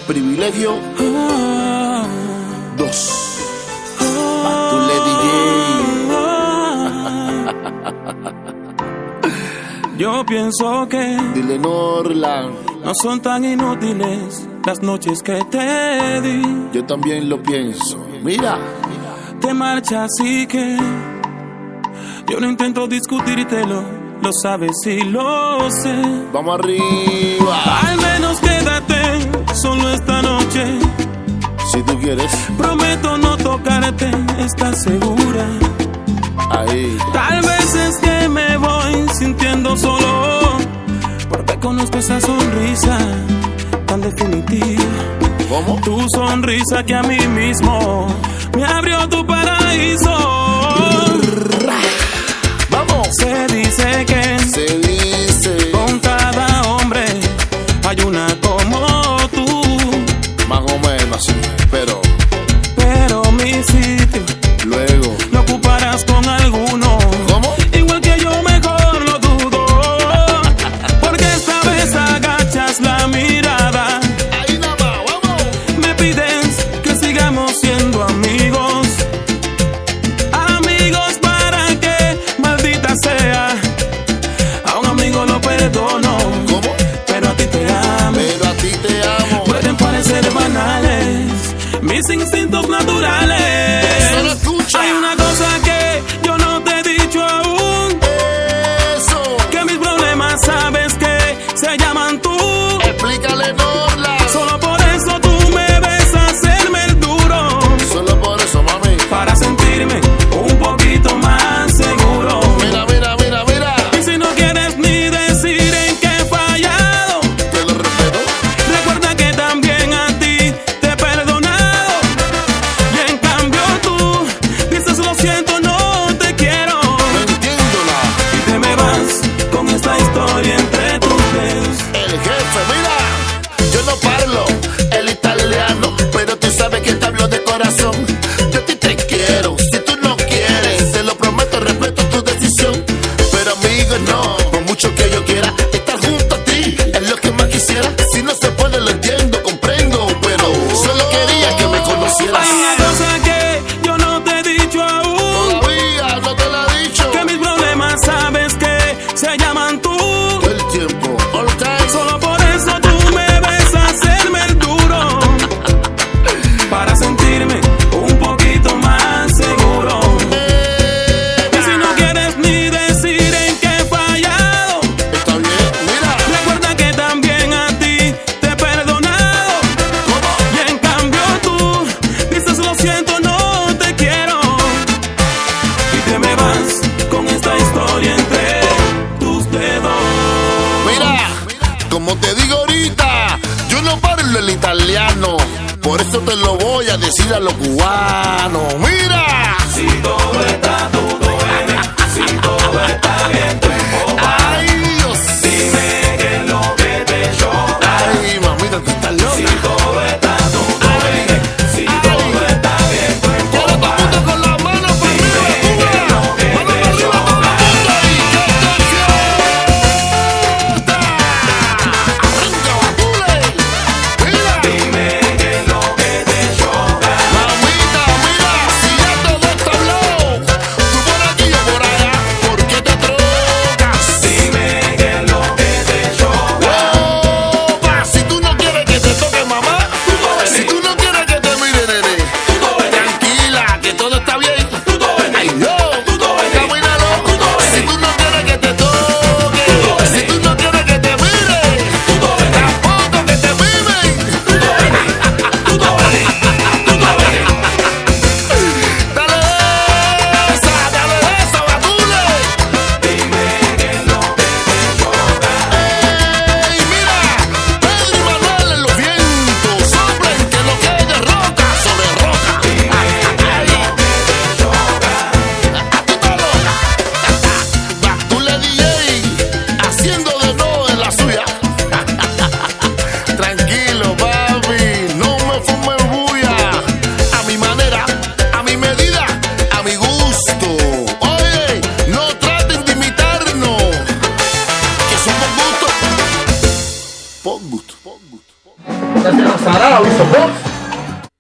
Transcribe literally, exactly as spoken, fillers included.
Privilegio dos. Batule D J. Yo pienso que Dile Norland. no son tan inútiles las noches que te di. Yo también lo pienso. Mira, Te marchas y que yo no intento discutírtelo, lo sabes y lo sé. vamos arriba. Al menos quédate solo esta noche. Si tú quieres, Prometo no tocarte, ¿estás segura? ahí. Tal vez es que me voy sintiendo solo, porque conozco esa sonrisa tan definitiva. ¿Cómo? Tu sonrisa que a mí mismo me abrió tu paraíso. Vamos. Se dice que Se dice con cada hombre hay una como tú, más o menos así, pero pero mi sitio luego. lo ocuparás con alguno. ¿Cómo? Igual que yo, mejor lo dudo, porque esta vez agachas la mirada. Ahí nada más, vamos. Me pides que sigamos siendo amigos, amigos para que, maldita sea, a un amigo lo perdono, ¿Cómo? pero a ti te amo. Pero a ti te amo. Pueden parecer banales mis instintos naturales. Solo escucha. Hay una cosa que yo no te he dicho aún, Eso. que mis problemas sabes que se llaman tú. Explícale Norland. Solo por eso tú me ves hacerme el duro, Solo por eso, mami. para sentirme un poquito más seguro. Mira, mira, mira, mira. Y si no quieres ni decir en qué he fallado, Te lo respeto. recuerda que también a ti te he perdonado. Y en cambio tú dices lo siento, no te quiero. No entiéndola. Y te me vas con esta historia entre tus dedos. El jefe, mira. Yo no parlo el italiano, pero tú sabes que te hablo de corazón. Yo a ti te quiero. Si tú no quieres, te lo prometo, respeto tu decisión. Pero amigo, no. Por mucho que yo quiera estar junto a ti, es lo que más quisiera. Si no se puede, lo entiendo, comprendo, pero solo quería que me conocieras. Hay una cosa que yo no te he dicho aún, Todavía no te lo he dicho. que mis problemas sabes que se llaman tú. Todo el tiempo, ok. Solo por eso tú me ves hacerme el duro, para sentirme un poquito más seguro. Y si no quieres ni decir en qué he fallado, Está bien, mira. recuerda que también a ti te he perdonado. Y en cambio tú dices lo siento, no te quiero. Y te me vas con esta historia entre tus dedos. Mira, como te digo ahorita, yo no parlo el italiano, por eso te lo voy a decir a los cubanos. Mira, Si todo está, todo bien. Si todo está bien, tú empujas. ay Dios, Dime qué es lo que te choca. ay mamita, tú estás loca. Si todo está, todo bien. Si todo está bien, tú Quiero todo el empujas. mundo con las manos para arriba, Cuba. Manos para arriba, todo el mundo y que te sienta. Arranca, Batule. Mira. Dime qué es lo que te choca. Mamita, mira, si ya todo está hablado, tú por aquí, yo por allá, ¿por qué te trocas? Dime qué es lo que te choca. Opa, si tú no quieres que te toque mamá, si tú no quieres que te mire nene, tranquila, que todo está bien. Ay, yo, camínalo. Si tú no quieres que te toque, si tú no quieres que te mire, tampoco que te mimen. Dale esa, dale esa, Batule. Dime qué es lo que te choca. Ey, mira, Pedro y Manuel en los vientos soplen que lo que hay de roca sobre roca. Ay, a ti todo. Batule D J haciendo de nuevo en la suya. Tranquilo, papi, no me fume bulla. A mi manera, a mi medida, a mi gusto. Oye, no traten de imitarnos, que son por gusto. Por gusto. Por gusto. Gracias a Sara, la hizo Box.